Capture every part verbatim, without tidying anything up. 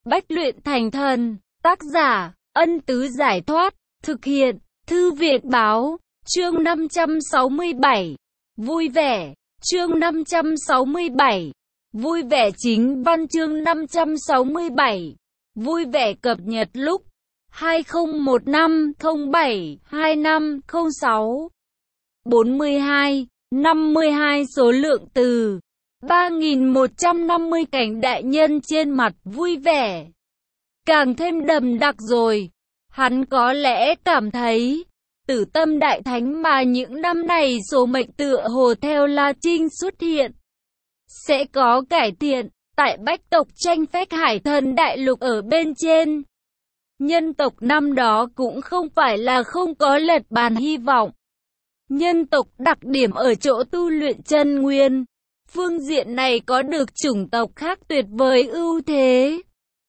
bách luyện thành thần. Tác giả, Ân Tứ Giải Thoát. Thực hiện, Thư Viện Báo. Chương năm trăm sáu mươi bảy. Vui vẻ. Chương năm trăm sáu mươi bảy. Vui vẻ chính văn. Chương năm trăm sáu mươi bảy. Vui vẻ cập nhật lúc hai không một năm không bảy hai năm không sáu. bốn mươi hai, năm mươi hai số lượng từ ba nghìn một trăm năm mươi. Cảnh đại nhân trên mặt vui vẻ càng thêm đậm đặc rồi. Hắn có lẽ cảm thấy Tử Tâm Đại Thánh mà những năm này số mệnh tựa hồ theo La Trinh xuất hiện sẽ có cải thiện. Tại bách tộc tranh phách Hải Thần Đại Lục ở bên trên, nhân tộc năm đó cũng không phải là không có lật bàn hy vọng. Nhân tộc đặc điểm ở chỗ tu luyện chân nguyên, phương diện này có được chủng tộc khác tuyệt vời ưu thế.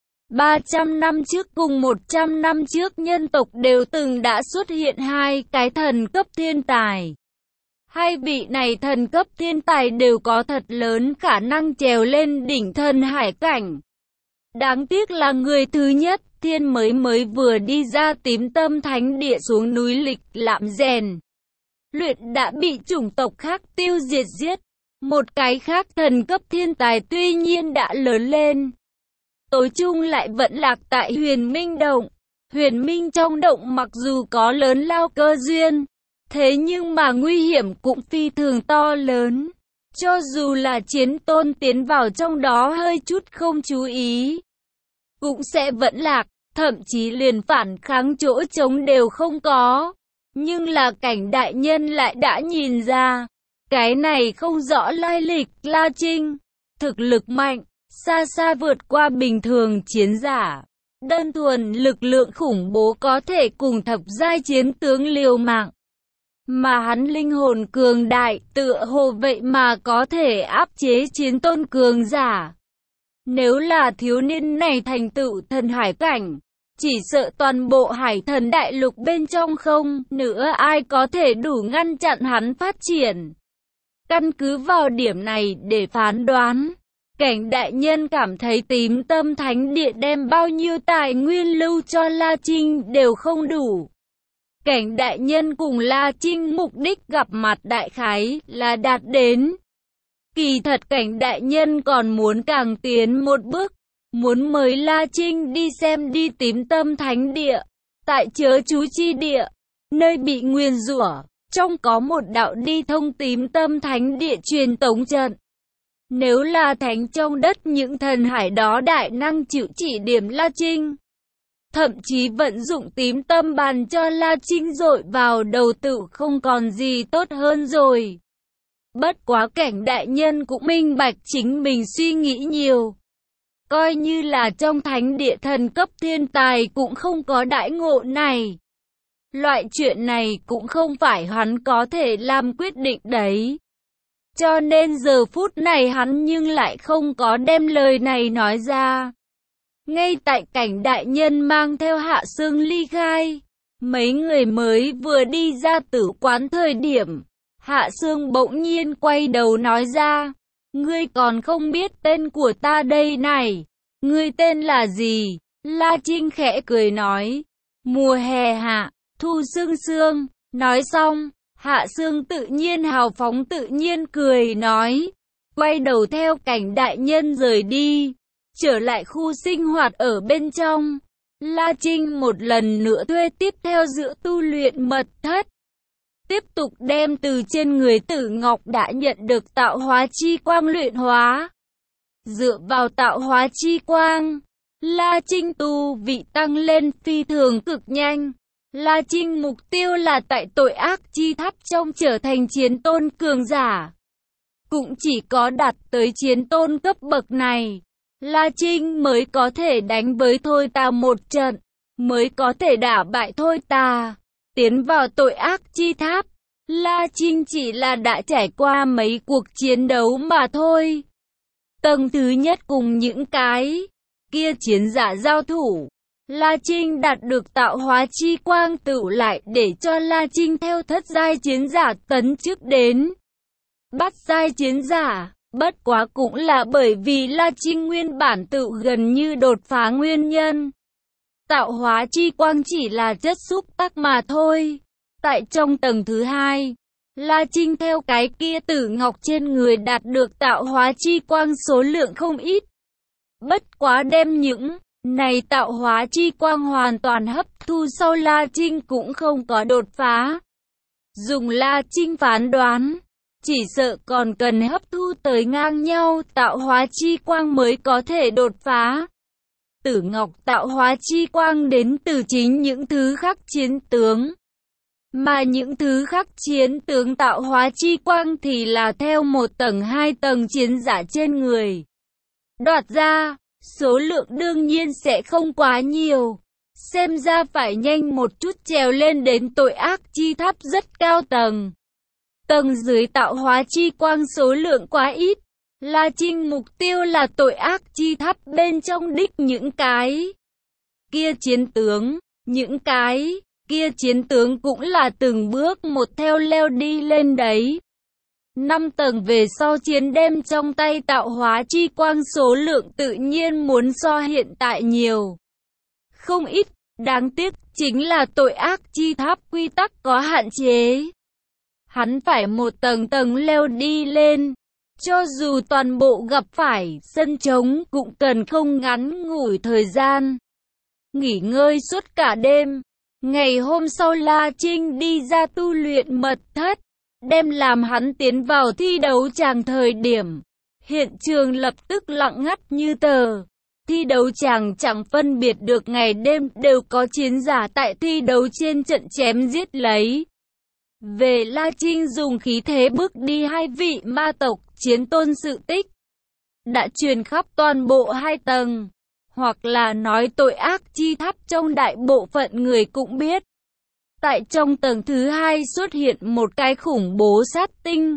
ba trăm năm trước cùng một trăm năm trước, nhân tộc đều từng đã xuất hiện hai cái thần cấp thiên tài. Hai vị này thần cấp thiên tài đều có thật lớn khả năng trèo lên đỉnh thần hải cảnh. Đáng tiếc là người thứ nhất, thiên mới mới vừa đi ra Tím Tâm Thánh Địa xuống núi lịch lạm rèn luyện đã bị chủng tộc khác tiêu diệt giết. Một cái khác thần cấp thiên tài tuy nhiên đã lớn lên, tối chung lại vẫn lạc tại Huyền Minh Động. Huyền Minh trong động mặc dù có lớn lao cơ duyên, thế nhưng mà nguy hiểm cũng phi thường to lớn. Cho dù là chiến tôn tiến vào trong đó hơi chút không chú ý, cũng sẽ vẫn lạc, thậm chí liền phản kháng chỗ trống đều không có. Nhưng là Cảnh đại nhân lại đã nhìn ra, cái này không rõ lai lịch La Trinh, thực lực mạnh, xa xa vượt qua bình thường chiến giả. Đơn thuần lực lượng khủng bố có thể cùng thập giai chiến tướng liều mạng. Mà hắn linh hồn cường đại, tựa hồ vậy mà có thể áp chế chiến tôn cường giả. Nếu là thiếu niên này thành tựu thần hải cảnh, chỉ sợ toàn bộ Hải Thần Đại Lục bên trong không nữa ai có thể đủ ngăn chặn hắn phát triển. Căn cứ vào điểm này để phán đoán, Cảnh đại nhân cảm thấy Tím Tâm Thánh Địa đem bao nhiêu tài nguyên lưu cho La Trinh đều không đủ. Cảnh đại nhân cùng La Trinh mục đích gặp mặt đại khái là đạt đến. Kỳ thật Cảnh đại nhân còn muốn càng tiến một bước, muốn mời La Trinh đi xem đi Tím Tâm Thánh Địa. Tại chớ chú chi địa, nơi bị nguyền rủa, trong có một đạo đi thông Tím Tâm Thánh Địa truyền tống trận. Nếu là thánh trong đất, những thần hải đó đại năng chịu chỉ điểm La Trinh, thậm chí vận dụng tím tâm bàn cho La Trinh dội vào đầu tự không còn gì tốt hơn rồi. Bất quá Cảnh đại nhân cũng minh bạch chính mình suy nghĩ nhiều. Coi như là trong thánh địa thần cấp thiên tài cũng không có đãi ngộ này. Loại chuyện này cũng không phải hắn có thể làm quyết định đấy. Cho nên giờ phút này hắn nhưng lại không có đem lời này nói ra. Ngay tại Cảnh đại nhân mang theo Hạ Sương ly khai, mấy người mới vừa đi ra tử quán thời điểm, Hạ Sương bỗng nhiên quay đầu nói ra, ngươi còn không biết tên của ta đây này, ngươi tên là gì? La Trinh khẽ cười nói, mùa hè Hạ, Thu Sương Sương. Nói xong, Hạ Sương tự nhiên hào phóng tự nhiên cười nói, quay đầu theo Cảnh đại nhân rời đi. Trở lại khu sinh hoạt ở bên trong, La Trinh một lần nữa thuê tiếp theo giữa tu luyện mật thất. Tiếp tục đem từ trên người Tử Ngọc đã nhận được tạo hóa chi quang luyện hóa. Dựa vào tạo hóa chi quang, La Trinh tu vị tăng lên phi thường cực nhanh. La Trinh mục tiêu là tại tội ác chi tháp trong trở thành chiến tôn cường giả. Cũng chỉ có đạt tới chiến tôn cấp bậc này, La Trinh mới có thể đánh với Thôi Tà một trận, mới có thể đả bại Thôi Tà, tiến vào tội ác chi tháp. La Trinh chỉ là đã trải qua mấy cuộc chiến đấu mà thôi. Tầng thứ nhất cùng những cái kia chiến giả giao thủ, La Trinh đạt được tạo hóa chi quang tựu lại để cho La Trinh theo thất giai chiến giả tấn chức đến bát giai chiến giả. Bất quá cũng là bởi vì La Trinh nguyên bản tự gần như đột phá nguyên nhân. Tạo hóa chi quang chỉ là chất xúc tác mà thôi. Tại trong tầng thứ hai, La Trinh theo cái kia tử ngọc trên người đạt được tạo hóa chi quang số lượng không ít. Bất quá đem những này tạo hóa chi quang hoàn toàn hấp thu sau, La Trinh cũng không có đột phá. Dùng La Trinh phán đoán, chỉ sợ còn cần hấp thu tới ngang nhau tạo hóa chi quang mới có thể đột phá. Tử ngọc tạo hóa chi quang đến từ chính những thứ khắc chiến tướng. Mà những thứ khắc chiến tướng tạo hóa chi quang thì là theo một tầng hai tầng chiến giả trên người đoạt ra, số lượng đương nhiên sẽ không quá nhiều. Xem ra phải nhanh một chút trèo lên đến tội ác chi tháp rất cao tầng. Tầng dưới tạo hóa chi quang số lượng quá ít. La Trinh mục tiêu là tội ác chi tháp bên trong đích những cái kia chiến tướng. Những cái kia chiến tướng cũng là từng bước một theo leo đi lên đấy. Năm tầng về sau chiến đem trong tay tạo hóa chi quang số lượng tự nhiên muốn so hiện tại nhiều không ít. Đáng tiếc chính là tội ác chi tháp quy tắc có hạn chế. Hắn phải một tầng tầng leo đi lên. Cho dù toàn bộ gặp phải sân trống cũng cần không ngắn ngủi thời gian nghỉ ngơi suốt cả đêm. Ngày hôm sau La Trinh đi ra tu luyện mật thất, đem làm hắn tiến vào thi đấu tràng thời điểm. Hiện trường lập tức lặng ngắt như tờ. Thi đấu tràng chẳng phân biệt được ngày đêm, đều có chiến giả tại thi đấu trên trận chém giết lấy. Về La Trinh dùng khí thế bước đi hai vị ma tộc chiến tôn sự tích đã truyền khắp toàn bộ hai tầng, hoặc là nói tội ác chi tháp trong đại bộ phận người cũng biết. Tại trong tầng thứ hai xuất hiện một cái khủng bố sát tinh.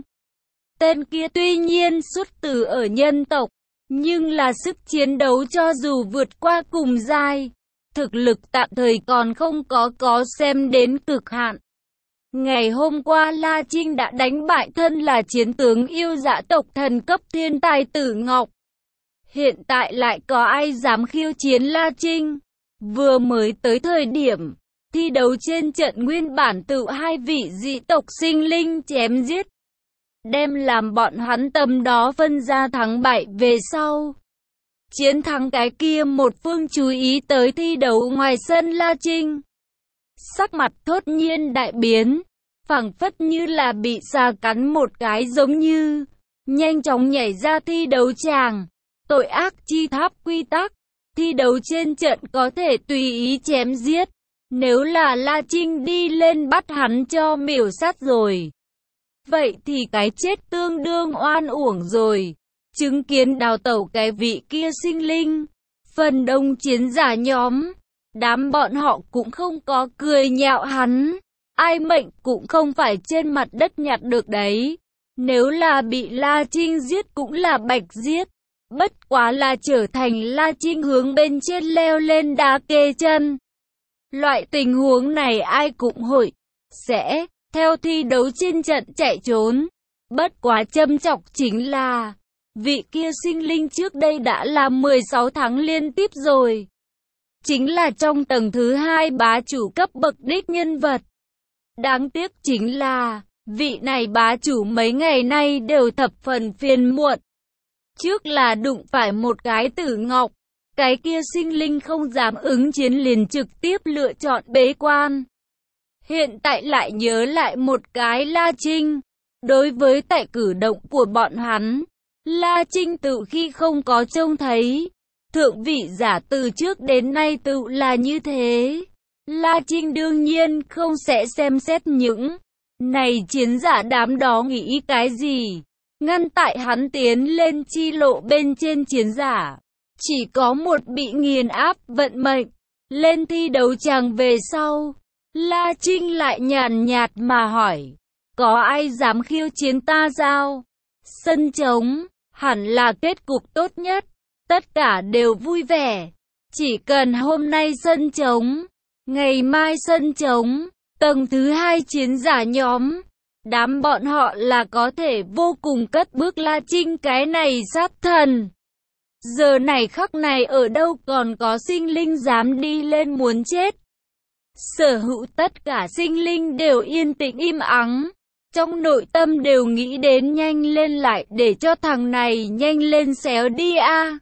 Tên kia tuy nhiên xuất từ ở nhân tộc, nhưng là sức chiến đấu cho dù vượt qua cùng giai, thực lực tạm thời còn không có có xem đến cực hạn. Ngày hôm qua La Trinh đã đánh bại thân là chiến tướng yêu dã tộc thần cấp thiên tài Tử Ngọc. Hiện tại lại có ai dám khiêu chiến La Trinh? Vừa mới tới thời điểm thi đấu trên trận nguyên bản tự hai vị dị tộc sinh linh chém giết, đem làm bọn hắn tầm đó phân ra thắng bại về sau. Chiến thắng cái kia một phương chú ý tới thi đấu ngoài sân La Trinh. Sắc mặt thốt nhiên đại biến, phảng phất như là bị xà cắn một cái giống như, nhanh chóng nhảy ra thi đấu tràng. Tội ác chi tháp quy tắc, thi đấu trên trận có thể tùy ý chém giết. Nếu là La Trinh đi lên bắt hắn cho miểu sát rồi, vậy thì cái chết tương đương oan uổng rồi. Chứng kiến đào tẩu cái vị kia sinh linh, phần đông chiến giả nhóm, đám bọn họ cũng không có cười nhạo hắn. Ai mệnh cũng không phải trên mặt đất nhặt được đấy. Nếu là bị La Trinh giết cũng là bạch giết. Bất quá là trở thành La Trinh hướng bên trên leo lên đá kê chân. Loại tình huống này ai cũng hội sẽ theo thi đấu trên trận chạy trốn. Bất quá châm chọc chính là vị kia sinh linh trước đây đã là mười sáu tháng liên tiếp rồi. Chính là trong tầng thứ hai bá chủ cấp bậc đích nhân vật. Đáng tiếc chính là vị này bá chủ mấy ngày nay đều thập phần phiền muộn. Trước là đụng phải một cái Tử Ngọc, cái kia sinh linh không dám ứng chiến liền trực tiếp lựa chọn bế quan. Hiện tại lại nhớ lại một cái La Trinh. Đối với tại cử động của bọn hắn, La Trinh từ khi không có trông thấy. Thượng vị giả từ trước đến nay tự là như thế. La Trinh đương nhiên không sẽ xem xét những này chiến giả đám đó nghĩ cái gì. Ngăn tại hắn tiến lên chi lộ bên trên chiến giả. Chỉ có một bị nghiền áp vận mệnh. Lên thi đấu tràng về sau, La Trinh lại nhàn nhạt mà hỏi. Có ai dám khiêu chiến ta sao? Sân trống, hẳn là kết cục tốt nhất. Tất cả đều vui vẻ. Chỉ cần hôm nay sân trống, ngày mai sân trống, tầng thứ hai chiến giả nhóm Đám bọn họ là có thể vô cùng cất bước La Trinh cái này sát thần. Giờ này khắc này ở đâu còn có sinh linh dám đi lên muốn chết. Sở hữu tất cả sinh linh đều yên tĩnh im ắng. Trong nội tâm đều nghĩ đến nhanh lên lại để cho thằng này nhanh lên xéo đi a.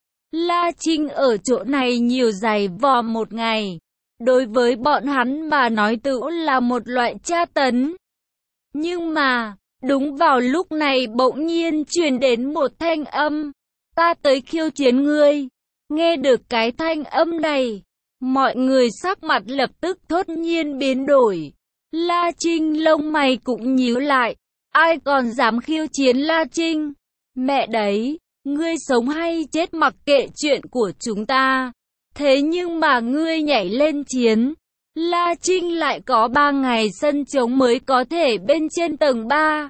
La Trinh ở chỗ này nhiều giày vò một ngày. Đối với bọn hắn mà nói tự là một loại tra tấn. Nhưng mà, đúng vào lúc này bỗng nhiên truyền đến một thanh âm. Ta tới khiêu chiến ngươi. Nghe được cái thanh âm này, mọi người sắc mặt lập tức thốt nhiên biến đổi. La Trinh lông mày cũng nhíu lại. Ai còn dám khiêu chiến La Trinh? Mẹ đấy, ngươi sống hay chết mặc kệ chuyện của chúng ta. Thế nhưng mà ngươi nhảy lên chiến. La Trinh lại có ba ngày sân trống mới có thể bên trên tầng ba.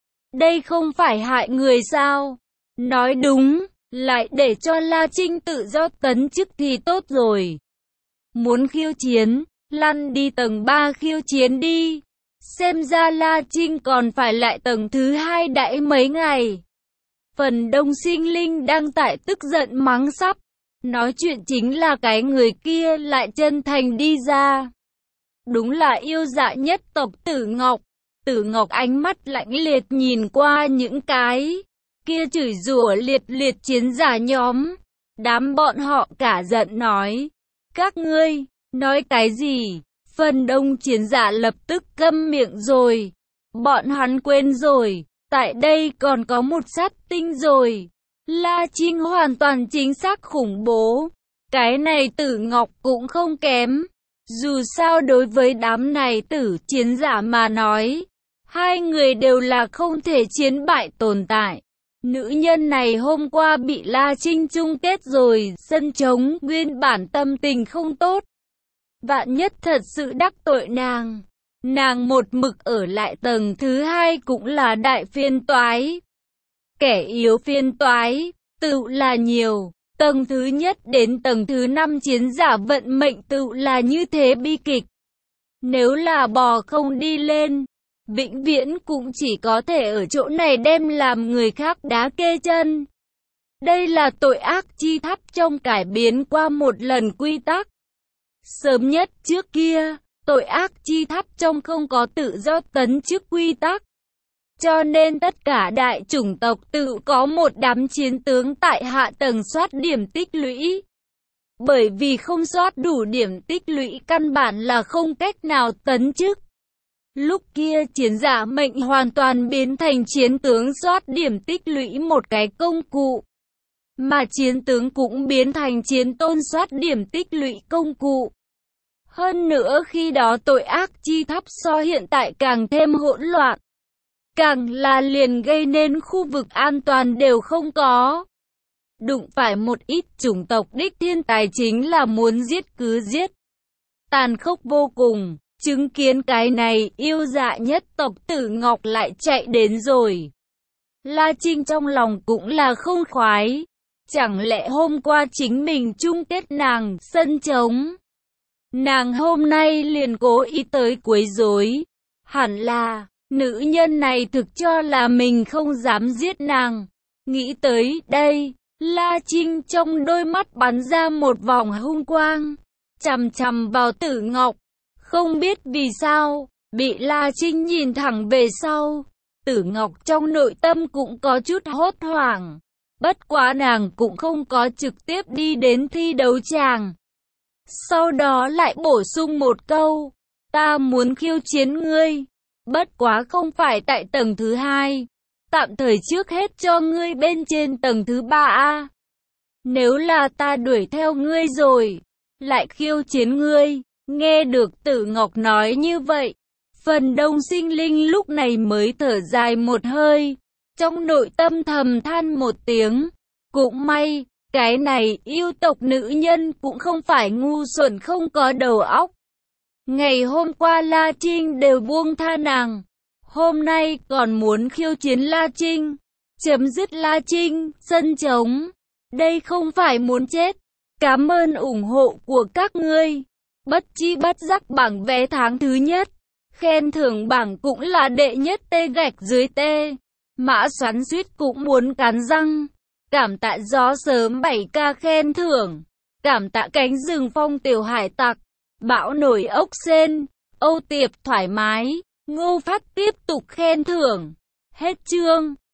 Đây không phải hại người sao? Nói đúng, lại để cho La Trinh tự do tấn chức thì tốt rồi. Muốn khiêu chiến, lăn đi tầng ba khiêu chiến đi. Xem ra La Trinh còn phải lại tầng thứ hai đãi mấy ngày. Phần đông sinh linh đang tại tức giận mắng sắp. Nói chuyện chính là cái người kia lại chân thành đi ra. Đúng là yêu dạ nhất tộc Tử Ngọc. Tử Ngọc ánh mắt lạnh liệt nhìn qua những cái kia chửi rủa liệt liệt chiến giả nhóm. Đám bọn họ cả giận nói. Các ngươi, nói cái gì? Phần đông chiến giả lập tức câm miệng rồi. Bọn hắn quên rồi, tại đây còn có một sát tinh rồi. La Trinh hoàn toàn chính xác khủng bố. Cái này Tử Ngọc cũng không kém. Dù sao đối với đám này tử chiến giả mà nói, hai người đều là không thể chiến bại tồn tại. Nữ nhân này hôm qua bị La Trinh chung kết rồi, sân trống nguyên bản tâm tình không tốt. Vạn nhất thật sự đắc tội nàng. Nàng một mực ở lại tầng thứ hai cũng là đại phiên toái. Kẻ yếu phiên toái, tự là nhiều. Tầng thứ nhất đến tầng thứ năm chiến giả vận mệnh tự là như thế bi kịch. Nếu là bò không đi lên, vĩnh viễn cũng chỉ có thể ở chỗ này đem làm người khác đá kê chân. Đây là tội ác chi tháp trong cải biến qua một lần quy tắc. Sớm nhất trước kia, tội ác chi tháp trong không có tự do tấn chức quy tắc. Cho nên tất cả đại chủng tộc tự có một đám chiến tướng tại hạ tầng soát điểm tích lũy. Bởi vì không soát đủ điểm tích lũy căn bản là không cách nào tấn chức. Lúc kia chiến giả mệnh hoàn toàn biến thành chiến tướng soát điểm tích lũy một cái công cụ. Mà chiến tướng cũng biến thành chiến tôn soát điểm tích lũy công cụ. Hơn nữa khi đó tội ác chi tháp so hiện tại càng thêm hỗn loạn. Càng là liền gây nên khu vực an toàn đều không có. Đụng phải một ít chủng tộc đích thiên tài chính là muốn giết cứ giết. Tàn khốc vô cùng, chứng kiến cái này yêu dạ nhất tộc Tử Ngọc lại chạy đến rồi. La Trinh trong lòng cũng là không khoái. Chẳng lẽ hôm qua chính mình chung kết nàng sân trống. Nàng hôm nay liền cố ý tới quấy rối. Hẳn là nữ nhân này thực cho là mình không dám giết nàng. Nghĩ tới đây, La Trinh trong đôi mắt bắn ra một vòng hung quang, chằm chằm vào Tử Ngọc. Không biết vì sao, bị La Trinh nhìn thẳng về sau, Tử Ngọc trong nội tâm cũng có chút hốt hoảng. Bất quá nàng cũng không có trực tiếp đi đến thi đấu tràng. Sau đó lại bổ sung một câu, ta muốn khiêu chiến ngươi. Bất quá không phải tại tầng thứ hai, tạm thời trước hết cho ngươi bên trên tầng thứ ba a. Nếu là ta đuổi theo ngươi rồi, lại khiêu chiến ngươi. Nghe được Tử Ngọc nói như vậy, phần đông sinh linh lúc này mới thở dài một hơi, trong nội tâm thầm than một tiếng. Cũng may, cái này yêu tộc nữ nhân cũng không phải ngu xuẩn không có đầu óc. Ngày hôm qua La Trinh đều buông tha nàng, hôm nay còn muốn khiêu chiến La Trinh, chấm dứt La Trinh, sân trống. Đây không phải muốn chết. Cảm ơn ủng hộ của các ngươi. Bất chi bất giác bảng vé tháng thứ nhất, Khen thưởng bảng cũng là đệ nhất T gạch dưới T. Mã xoắn suýt cũng muốn cắn răng. Cảm tạ gió sớm bảy k khen thưởng. Cảm tạ cánh rừng phong tiểu hải tặc. Bão nổi ốc sên. Âu Tiệp thoải mái. Ngô Phát tiếp tục khen thưởng. Hết chương.